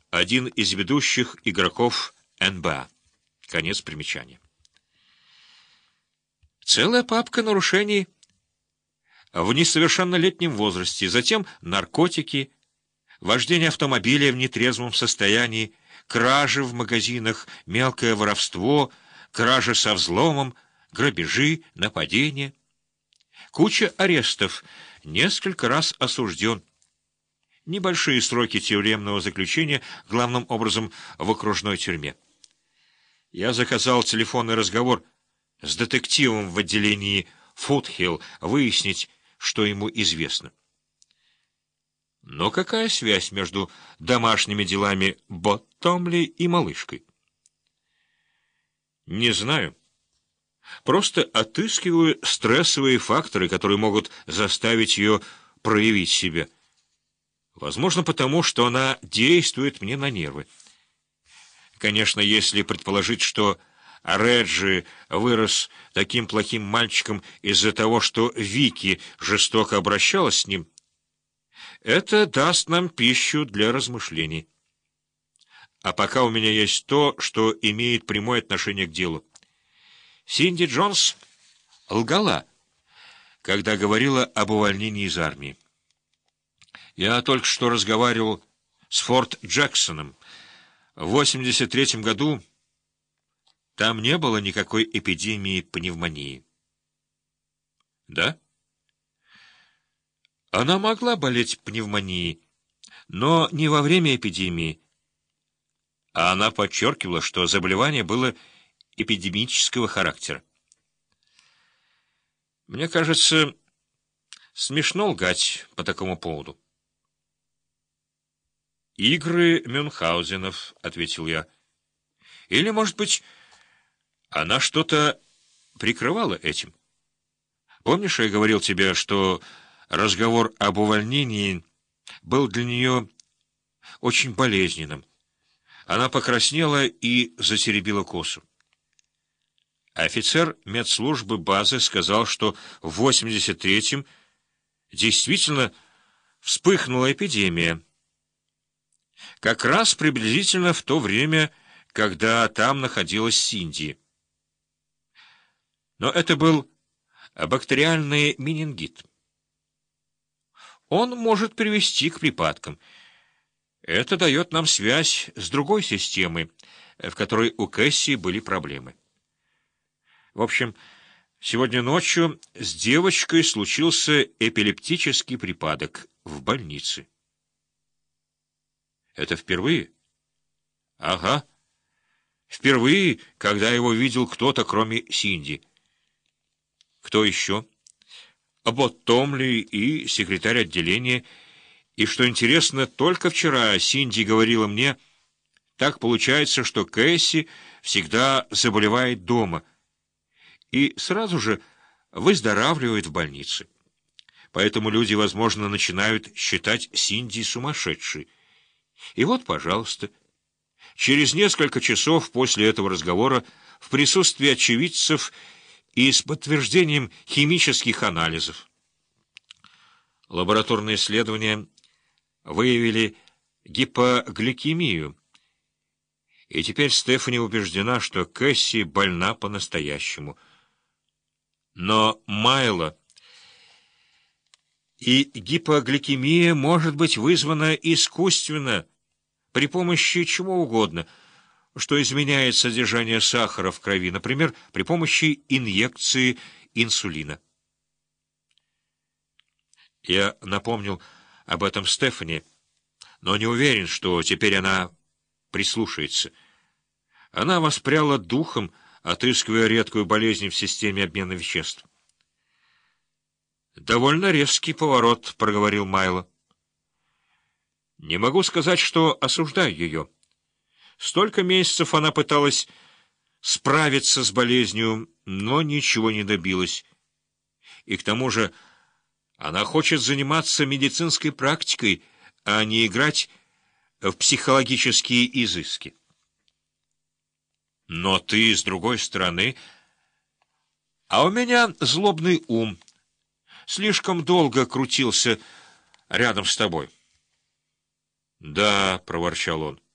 один из ведущих игроков НБА. Конец примечания. Целая папка нарушений в несовершеннолетнем возрасте, затем наркотики, вождение автомобиля в нетрезвом состоянии, кражи в магазинах, мелкое воровство, кражи со взломом, грабежи, нападения. Куча арестов, несколько раз осужден. Небольшие сроки тюремного заключения, главным образом в окружной тюрьме. Я заказал телефонный разговор с детективом в отделении Фудхилл, выяснить, что ему известно. Но какая связь между домашними делами Боттомли и малышкой? Не знаю. Просто отыскиваю стрессовые факторы, которые могут заставить ее проявить себя. Возможно, потому что она действует мне на нервы. Конечно, если предположить, что Реджи вырос таким плохим мальчиком из-за того, что Вики жестоко обращалась с ним, это даст нам пищу для размышлений. А пока у меня есть то, что имеет прямое отношение к делу. Синди Джонс лгала, когда говорила об увольнении из армии. Я только что разговаривал с Форт Джексоном. В 83-м году там не было никакой эпидемии пневмонии. Да? Она могла болеть пневмонией, но не во время эпидемии. А она подчеркивала, что заболевание было эпидемического характера. Мне кажется, смешно лгать по такому поводу. «Игры Мюнхгаузенов», — ответил я. «Или, может быть, она что-то прикрывала этим? Помнишь, я говорил тебе, что разговор об увольнении был для нее очень болезненным? Она покраснела и затеребила косу. Офицер медслужбы базы сказал, что в 83-м действительно вспыхнула эпидемия. Как раз приблизительно в то время, когда там находилась Синди. Но это был бактериальный менингит. Он может привести к припадкам. Это дает нам связь с другой системой, в которой у Кэсси были проблемы. В общем, сегодня ночью с девочкой случился эпилептический припадок в больнице. Это впервые? Ага. Впервые, когда его видел кто-то, кроме Синди. Кто еще? Боттомли и секретарь отделения. И, что интересно, только вчера Синди говорила мне, так получается, что Кэсси всегда заболевает дома и сразу же выздоравливает в больнице. Поэтому люди, возможно, начинают считать Синди сумасшедшей. И вот, пожалуйста, через несколько часов после этого разговора в присутствии очевидцев и с подтверждением химических анализов лабораторные исследования выявили гипогликемию, и теперь Стефани убеждена, что Кэсси больна по-настоящему. Но Майло и гипогликемия может быть вызвана искусственно, при помощи чего угодно, что изменяет содержание сахара в крови, например, при помощи инъекции инсулина. Я напомнил об этом Стефани, но не уверен, что теперь она прислушается. Она воспряла духом, отыскивая редкую болезнь в системе обмена веществ. «Довольно резкий поворот», — проговорил Майло. «Не могу сказать, что осуждаю ее. Столько месяцев она пыталась справиться с болезнью, но ничего не добилась. И к тому же она хочет заниматься медицинской практикой, а не играть в психологические изыски. Но ты, с другой стороны... А у меня злобный ум. Слишком долго крутился рядом с тобой. — Да, — проворчал он.